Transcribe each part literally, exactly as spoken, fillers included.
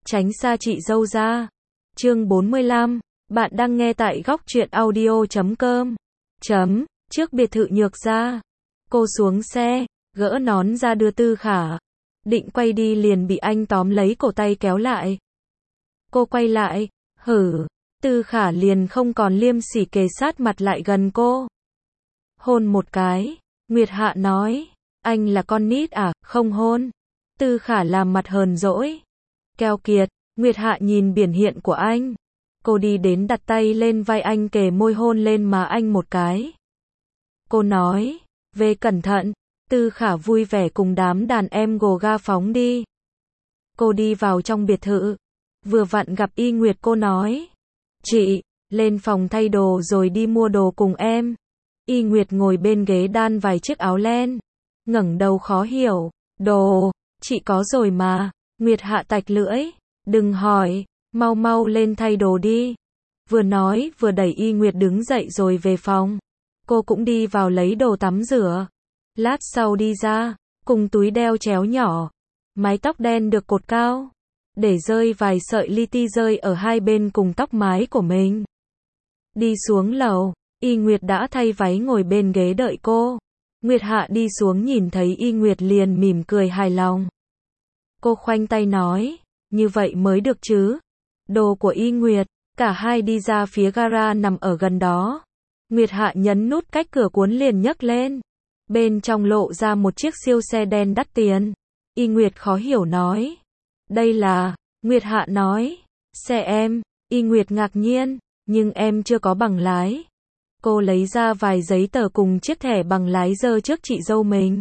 tránh xa chị dâu ra. Chương bốn mươi lăm, bạn đang nghe tại góc truyện audio chấm com. Chấm, trước biệt thự Nhược Gia. Cô xuống xe, gỡ nón ra đưa Tư Khả. Định quay đi liền bị anh tóm lấy cổ tay kéo lại. Cô quay lại, hử. Tư Khả liền không còn liêm sỉ kề sát mặt lại gần cô. Hôn một cái. Nguyệt Hạ nói, anh là con nít à, không hôn. Tư Khả làm mặt hờn dỗi. Keo kiệt. Nguyệt Hạ nhìn biển hiện của anh. Cô đi đến đặt tay lên vai anh kề môi hôn lên má anh một cái. Cô nói, về cẩn thận. Tư Khả vui vẻ cùng đám đàn em gồ ga phóng đi. Cô đi vào trong biệt thự. Vừa vặn gặp Y Nguyệt, cô nói, chị, lên phòng thay đồ rồi đi mua đồ cùng em. Y Nguyệt ngồi bên ghế đan vài chiếc áo len. Ngẩng đầu khó hiểu, đồ, chị có rồi mà. Nguyệt Hạ tạch lưỡi, đừng hỏi, mau mau lên thay đồ đi. Vừa nói vừa đẩy Y Nguyệt đứng dậy rồi về phòng. Cô cũng đi vào lấy đồ tắm rửa. Lát sau đi ra, cùng túi đeo chéo nhỏ. Mái tóc đen được cột cao. Để rơi vài sợi li ti rơi ở hai bên cùng tóc mái của mình. Đi xuống lầu, Y Nguyệt đã thay váy ngồi bên ghế đợi cô. Nguyệt Hạ đi xuống nhìn thấy Y Nguyệt liền mỉm cười hài lòng. Cô khoanh tay nói, như vậy mới được chứ. Đồ của Y Nguyệt, cả hai đi ra phía gara nằm ở gần đó. Nguyệt Hạ nhấn nút cách cửa cuốn liền nhấc lên. Bên trong lộ ra một chiếc siêu xe đen đắt tiền. Y Nguyệt khó hiểu nói, đây là, Nguyệt Hạ nói, xe em. Y Nguyệt ngạc nhiên, nhưng em chưa có bằng lái. Cô lấy ra vài giấy tờ cùng chiếc thẻ bằng lái giơ trước chị dâu mình.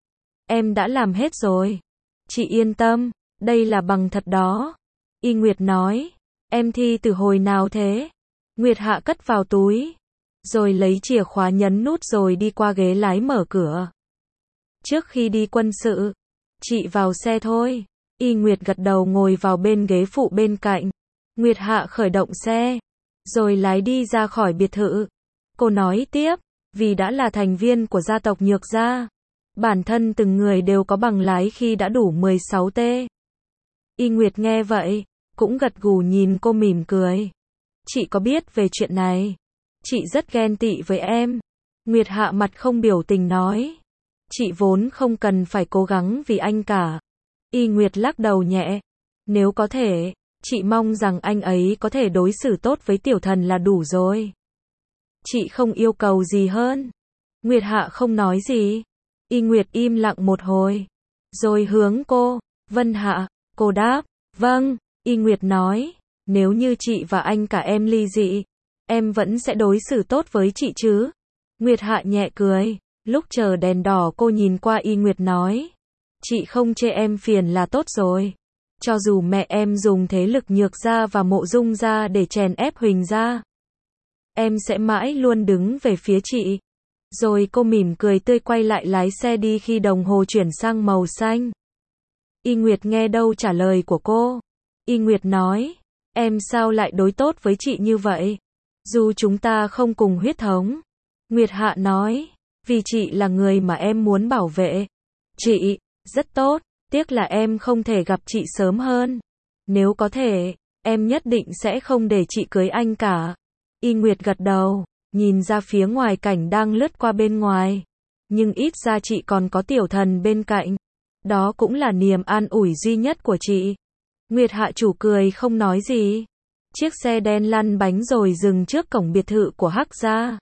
Em đã làm hết rồi. Chị yên tâm, đây là bằng thật đó. Y Nguyệt nói, em thi từ hồi nào thế? Nguyệt Hạ cất vào túi, rồi lấy chìa khóa nhấn nút rồi đi qua ghế lái mở cửa. Trước khi đi quân sự, chị vào xe thôi. Y Nguyệt gật đầu ngồi vào bên ghế phụ bên cạnh. Nguyệt Hạ khởi động xe, rồi lái đi ra khỏi biệt thự. Cô nói tiếp, vì đã là thành viên của gia tộc Nhược Gia, bản thân từng người đều có bằng lái khi đã đủ mười sáu tuổi. Y Nguyệt nghe vậy, cũng gật gù nhìn cô mỉm cười. Chị có biết về chuyện này? Chị rất ghen tị với em. Nguyệt Hạ mặt không biểu tình nói, chị vốn không cần phải cố gắng vì anh cả. Y Nguyệt lắc đầu nhẹ, nếu có thể, chị mong rằng anh ấy có thể đối xử tốt với tiểu thần là đủ rồi. Chị không yêu cầu gì hơn. Nguyệt Hạ không nói gì. Y Nguyệt im lặng một hồi, rồi hướng cô, Vân Hạ. Cô đáp, vâng. Y Nguyệt nói, nếu như chị và anh cả em ly dị, em vẫn sẽ đối xử tốt với chị chứ? Nguyệt Hạ nhẹ cười. Lúc chờ đèn đỏ cô nhìn qua Y Nguyệt nói, chị không chê em phiền là tốt rồi. Cho dù mẹ em dùng thế lực Nhược Gia và Mộ Dung Gia để chèn ép Huỳnh Gia, em sẽ mãi luôn đứng về phía chị. Rồi cô mỉm cười tươi quay lại lái xe đi khi đồng hồ chuyển sang màu xanh. Y Nguyệt nghe đâu trả lời của cô. Y Nguyệt nói, em sao lại đối tốt với chị như vậy? Dù chúng ta không cùng huyết thống. Nguyệt Hạ nói, vì chị là người mà em muốn bảo vệ. Chị, rất tốt, tiếc là em không thể gặp chị sớm hơn. Nếu có thể, em nhất định sẽ không để chị cưới anh cả. Y Nguyệt gật đầu, nhìn ra phía ngoài cảnh đang lướt qua bên ngoài. Nhưng ít ra chị còn có tiểu thần bên cạnh. Đó cũng là niềm an ủi duy nhất của chị. Nguyệt Hạ chủ cười không nói gì. Chiếc xe đen lăn bánh rồi dừng trước cổng biệt thự của Hắc Gia.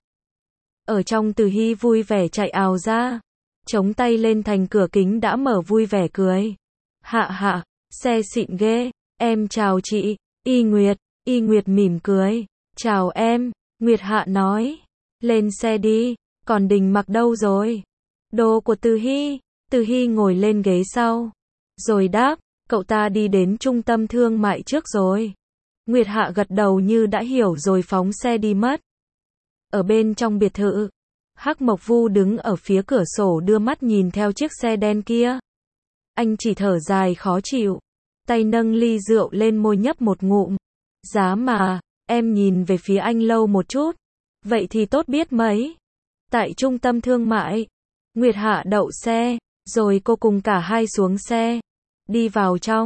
Ở trong Từ Hy vui vẻ chạy ào ra. Chống tay lên thành cửa kính đã mở vui vẻ cười. Hạ hạ, xe xịn ghê, em chào chị. Y Nguyệt, Y Nguyệt mỉm cười. Chào em. Nguyệt Hạ nói, lên xe đi. Còn Đình Mặc đâu rồi? Đồ của Từ Hy. Từ Hy ngồi lên ghế sau, rồi đáp, cậu ta đi đến trung tâm thương mại trước rồi. Nguyệt Hạ gật đầu như đã hiểu rồi phóng xe đi mất. Ở bên trong biệt thự, Hắc Mộc Vu đứng ở phía cửa sổ đưa mắt nhìn theo chiếc xe đen kia. Anh chỉ thở dài khó chịu, tay nâng ly rượu lên môi nhấp một ngụm. Giá mà, em nhìn về phía anh lâu một chút. Vậy thì tốt biết mấy. Tại trung tâm thương mại, Nguyệt Hạ đậu xe, rồi cô cùng cả hai xuống xe, đi vào trong.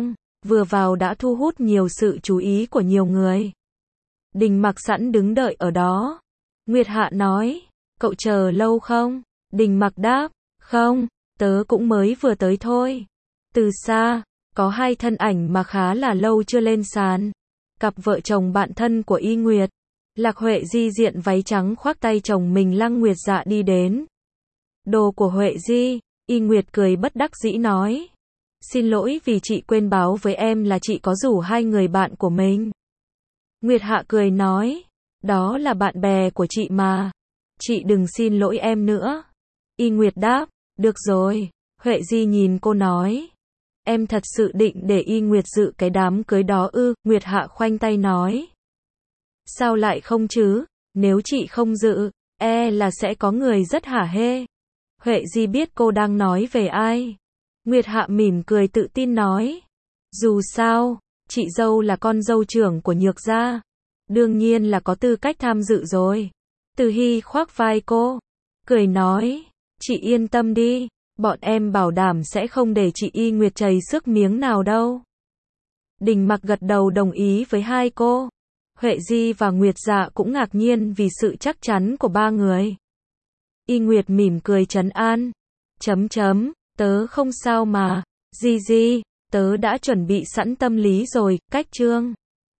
vừa vào đã thu hút nhiều sự chú ý của nhiều người. Đình Mặc sẵn đứng đợi ở đó. Nguyệt Hạ nói, cậu chờ lâu không? Đình Mặc đáp, không, tớ cũng mới vừa tới thôi. Từ xa, có hai thân ảnh mà khá là lâu chưa lên sàn. Cặp vợ chồng bạn thân của Y Nguyệt. Lạc Huệ Di diện váy trắng khoác tay chồng mình Lăng Nguyệt Dạ đi đến. Đồ của Huệ Di, Y Nguyệt cười bất đắc dĩ nói. Xin lỗi vì chị quên báo với em là chị có rủ hai người bạn của mình. Nguyệt Hạ cười nói, đó là bạn bè của chị mà. Chị đừng xin lỗi em nữa. Y Nguyệt đáp, được rồi. Huệ Di nhìn cô nói. Em thật sự định để Y Nguyệt dự cái đám cưới đó ư? Nguyệt Hạ khoanh tay nói. Sao lại không chứ? Nếu chị không dự, e là sẽ có người rất hả hê. Huệ Di biết cô đang nói về ai. Nguyệt Hạ mỉm cười tự tin nói. Dù sao, chị dâu là con dâu trưởng của Nhược gia. Đương nhiên là có tư cách tham dự rồi. Từ Hy khoác vai cô. Cười nói. Chị yên tâm đi. Bọn em bảo đảm sẽ không để chị Y Nguyệt chảy sức miếng nào đâu. Đình Mặc gật đầu đồng ý với hai cô. Huệ Di và Nguyệt Dạ cũng ngạc nhiên vì sự chắc chắn của ba người. Y Nguyệt mỉm cười trấn an. Chấm chấm, tớ không sao mà. Di Di, tớ đã chuẩn bị sẵn tâm lý rồi, cách chương.